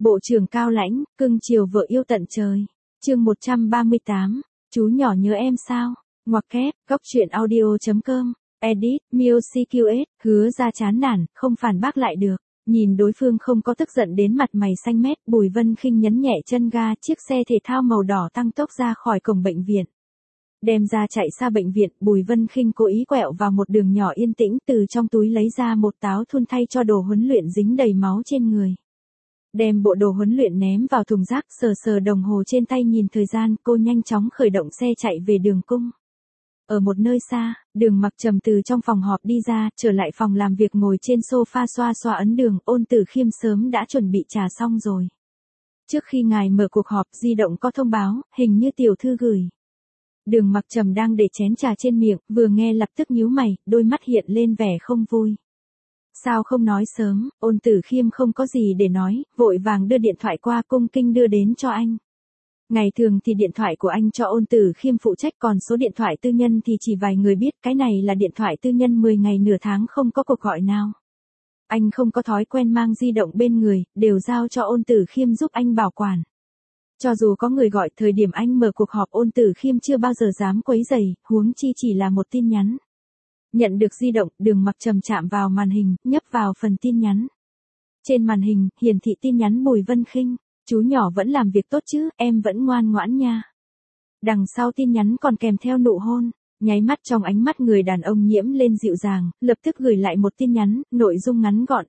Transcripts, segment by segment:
Bộ trưởng Cao Lãnh, cưng chiều vợ yêu tận trời. Chương 138, chú nhỏ nhớ em sao? Ngoặc kép, góc truyện audio.com, edit, music, hứa ra chán nản, không phản bác lại được. Nhìn đối phương không có tức giận đến mặt mày xanh mét, Bùi Vân Khinh nhấn nhẹ chân ga, chiếc xe thể thao màu đỏ tăng tốc ra khỏi cổng bệnh viện. Đem ra chạy xa bệnh viện, Bùi Vân Khinh cố ý quẹo vào một đường nhỏ yên tĩnh, từ trong túi lấy ra một táo thun thay cho đồ huấn luyện dính đầy máu trên người. Đem bộ đồ huấn luyện ném vào thùng rác, sờ sờ đồng hồ trên tay nhìn thời gian, cô nhanh chóng khởi động xe chạy về đường cung. Ở một nơi xa, Đường Mặc Trầm từ trong phòng họp đi ra, trở lại phòng làm việc ngồi trên sofa xoa xoa ấn đường, Ôn Tử Khiêm sớm đã chuẩn bị trà xong rồi. Trước khi ngài mở cuộc họp, di động có thông báo, hình như tiểu thư gửi. Đường Mặc Trầm đang để chén trà trên miệng, vừa nghe lập tức nhíu mày, đôi mắt hiện lên vẻ không vui. Sao không nói sớm? Ôn Tử Khiêm không có gì để nói, vội vàng đưa điện thoại qua, cung kính đưa đến cho anh. Ngày thường thì điện thoại của anh cho Ôn Tử Khiêm phụ trách, còn số điện thoại tư nhân thì chỉ vài người biết, cái này là điện thoại tư nhân 10 ngày nửa tháng không có cuộc gọi nào. Anh không có thói quen mang di động bên người, đều giao cho Ôn Tử Khiêm giúp anh bảo quản. Cho dù có người gọi, thời điểm anh mở cuộc họp Ôn Tử Khiêm chưa bao giờ dám quấy rầy, huống chi chỉ là một tin nhắn. Nhận được di động, Đường Mặc Trầm chạm vào màn hình, nhấp vào phần tin nhắn. Trên màn hình, hiển thị tin nhắn Bùi Vân Khinh, chú nhỏ vẫn làm việc tốt chứ, em vẫn ngoan ngoãn nha. Đằng sau tin nhắn còn kèm theo nụ hôn, nháy mắt trong ánh mắt người đàn ông nhiễm lên dịu dàng, lập tức gửi lại một tin nhắn, nội dung ngắn gọn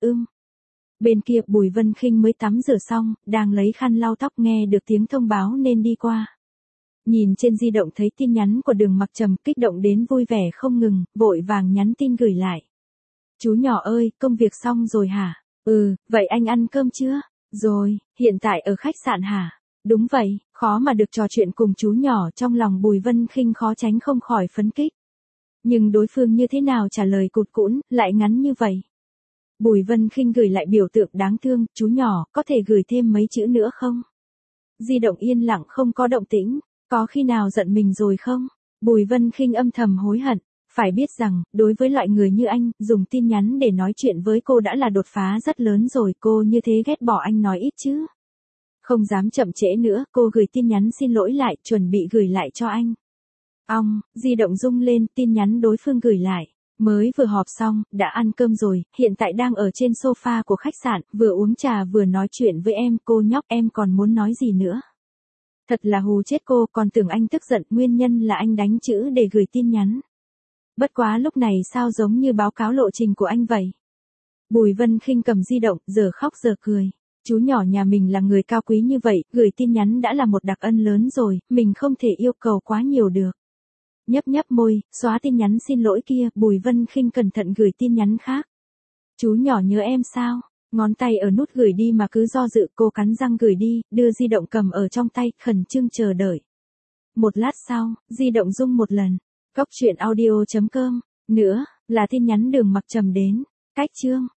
Bên kia Bùi Vân Khinh mới tắm rửa xong, đang lấy khăn lau tóc, nghe được tiếng thông báo nên đi qua. Nhìn trên di động thấy tin nhắn của Đường Mặc Trầm, kích động đến vui vẻ không ngừng, vội vàng nhắn tin gửi lại. Chú nhỏ ơi, công việc xong rồi hả? Ừ, vậy anh ăn cơm chưa? Rồi, hiện tại ở khách sạn hả? Đúng vậy, khó mà được trò chuyện cùng chú nhỏ, trong lòng Bùi Vân Khinh khó tránh không khỏi phấn khích. Nhưng đối phương như thế nào trả lời cụt cũn, lại ngắn như vậy? Bùi Vân Khinh gửi lại biểu tượng đáng thương, chú nhỏ, có thể gửi thêm mấy chữ nữa không? Di động yên lặng không có động tĩnh, có khi nào giận mình rồi không? Bùi Vân Khinh âm thầm hối hận, phải biết rằng, đối với loại người như anh, dùng tin nhắn để nói chuyện với cô đã là đột phá rất lớn rồi, cô như thế ghét bỏ anh nói ít chứ. Không dám chậm trễ nữa, cô gửi tin nhắn xin lỗi lại, chuẩn bị gửi lại cho anh. Di động rung lên, tin nhắn đối phương gửi lại. Mới vừa họp xong, đã ăn cơm rồi, hiện tại đang ở trên sofa của khách sạn, vừa uống trà vừa nói chuyện với em, cô nhóc, em còn muốn nói gì nữa? Thật là hù chết cô, còn tưởng anh tức giận, nguyên nhân là anh đánh chữ để gửi tin nhắn. Bất quá lúc này sao giống như báo cáo lộ trình của anh vậy? Bùi Vân Khinh cầm di động, giờ khóc giờ cười. Chú nhỏ nhà mình là người cao quý như vậy, gửi tin nhắn đã là một đặc ân lớn rồi, mình không thể yêu cầu quá nhiều được. Nhấp nhấp môi, xóa tin nhắn xin lỗi kia, Bùi Vân Khinh cẩn thận gửi tin nhắn khác. Chú nhỏ nhớ em sao? Ngón tay ở nút gửi đi mà cứ do dự, cô cắn răng gửi đi, đưa di động cầm ở trong tay, khẩn trương chờ đợi. Một lát sau, di động rung một lần. Góc truyện audio.com, nữa, là tin nhắn Đường Mặc Trầm đến. Cách chương.